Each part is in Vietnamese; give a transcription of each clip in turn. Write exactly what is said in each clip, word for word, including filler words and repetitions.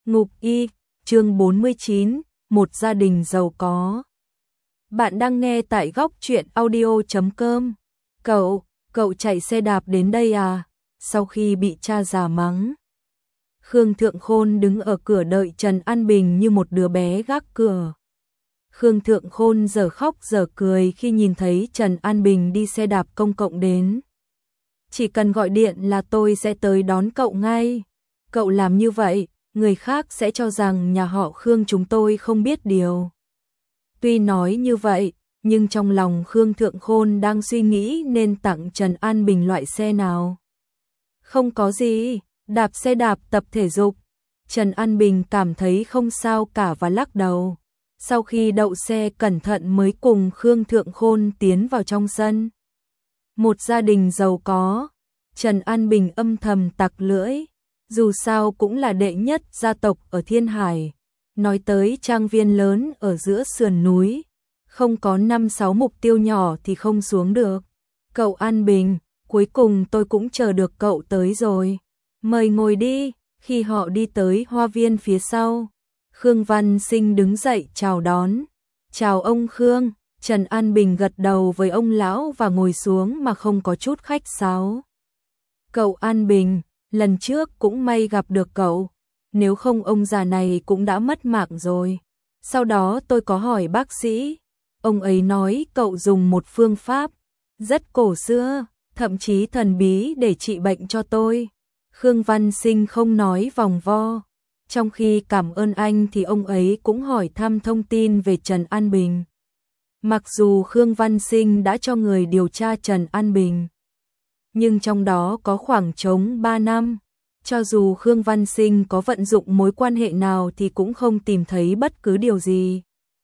Ngục Y, chương bốn mươi chín, một gia đình giàu có. Bạn đang nghe tại góc truyện audio chấm com. Cậu, cậu chạy xe đạp đến đây à? Sau khi bị cha già mắng, Khương Thượng Khôn đứng ở cửa đợi Trần An Bình như một đứa bé gác cửa. Khương Thượng Khôn giờ khóc giờ cười khi nhìn thấy Trần An Bình đi xe đạp công cộng đến. Chỉ cần gọi điện là tôi sẽ tới đón cậu ngay. Cậu làm như vậy, người khác sẽ cho rằng nhà họ Khương chúng tôi không biết điều. Tuy nói như vậy, nhưng trong lòng Khương Thượng Khôn đang suy nghĩ nên tặng Trần An Bình loại xe nào. Không có gì, đạp xe đạp tập thể dục. Trần An Bình cảm thấy không sao cả và lắc đầu. Sau khi đậu xe cẩn thận mới cùng Khương Thượng Khôn tiến vào trong sân. Một gia đình giàu có, Trần An Bình âm thầm tặc lưỡi. Dù sao cũng là đệ nhất gia tộc ở Thiên Hải. Nói tới trang viên lớn ở giữa sườn núi, không có năm sáu mục tiêu nhỏ thì không xuống được. Cậu An Bình, cuối cùng tôi cũng chờ được cậu tới rồi. Mời ngồi đi. Khi họ đi tới hoa viên phía sau, Khương Văn Sinh đứng dậy chào đón. Chào ông Khương. Trần An Bình gật đầu với ông lão và ngồi xuống mà không có chút khách sáo. Cậu An Bình, lần trước cũng may gặp được cậu, nếu không ông già này cũng đã mất mạng rồi. Sau đó tôi có hỏi bác sĩ, ông ấy nói cậu dùng một phương pháp rất cổ xưa, thậm chí thần bí để trị bệnh cho tôi. Khương Văn Sinh không nói vòng vo, trong khi cảm ơn anh thì ông ấy cũng hỏi thăm thông tin về Trần An Bình. Mặc dù Khương Văn Sinh đã cho người điều tra Trần An Bình, nhưng trong đó có khoảng trống ba năm. Cho dù Khương Văn Sinh có vận dụng mối quan hệ nào thì cũng không tìm thấy bất cứ điều gì.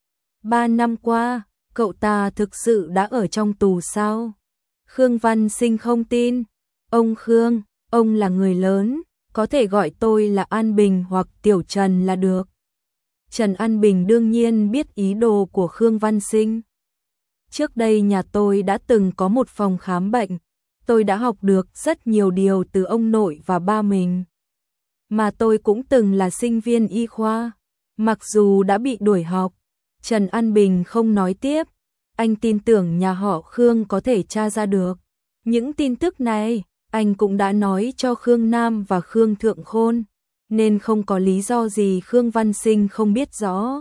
Ba năm qua, cậu ta thực sự đã ở trong tù sao? Khương Văn Sinh không tin. Ông Khương, ông là người lớn, có thể gọi tôi là An Bình hoặc Tiểu Trần là được. Trần An Bình đương nhiên biết ý đồ của Khương Văn Sinh. Trước đây nhà tôi đã từng có một phòng khám bệnh. Tôi đã học được rất nhiều điều từ ông nội và ba mình. Mà tôi cũng từng là sinh viên y khoa. Mặc dù đã bị đuổi học, Trần An Bình không nói tiếp. Anh tin tưởng nhà họ Khương có thể tra ra được. Những tin tức này, anh cũng đã nói cho Khương Nam và Khương Thượng Khôn, nên không có lý do gì Khương Văn Sinh không biết rõ.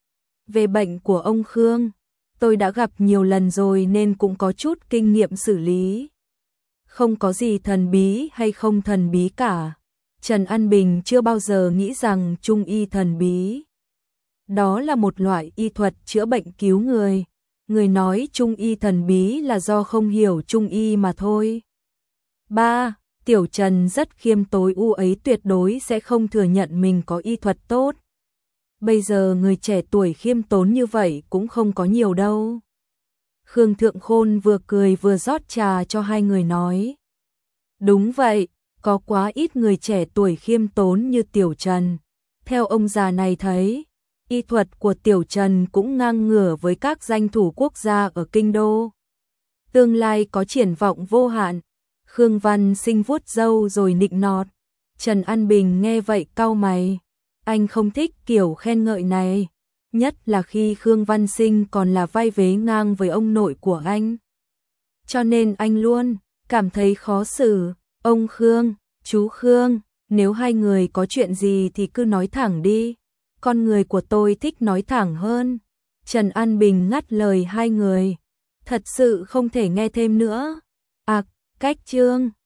Về bệnh của ông Khương, tôi đã gặp nhiều lần rồi nên cũng có chút kinh nghiệm xử lý. Không có gì thần bí hay không thần bí cả. Trần An Bình chưa bao giờ nghĩ rằng trung y thần bí. Đó là một loại y thuật chữa bệnh cứu người. Người nói trung y thần bí là do không hiểu trung y mà thôi. ba. Tiểu Trần rất khiêm tốn, u ấy tuyệt đối sẽ không thừa nhận mình có y thuật tốt. Bây giờ người trẻ tuổi khiêm tốn như vậy cũng không có nhiều đâu. Khương Thượng Khôn vừa cười vừa rót trà cho hai người nói. Đúng vậy, có quá ít người trẻ tuổi khiêm tốn như Tiểu Trần. Theo ông già này thấy, y thuật của Tiểu Trần cũng ngang ngửa với các danh thủ quốc gia ở kinh đô. Tương lai có triển vọng vô hạn. Khương Văn Sinh vuốt râu rồi nịnh nọt. Trần An Bình nghe vậy cau mày. Anh không thích kiểu khen ngợi này. Nhất là khi Khương Văn Sinh còn là vai vế ngang với ông nội của anh. Cho nên anh luôn cảm thấy khó xử. Ông Khương, chú Khương, nếu hai người có chuyện gì thì cứ nói thẳng đi. Con người của tôi thích nói thẳng hơn. Trần An Bình ngắt lời hai người. Thật sự không thể nghe thêm nữa. À, cách chương.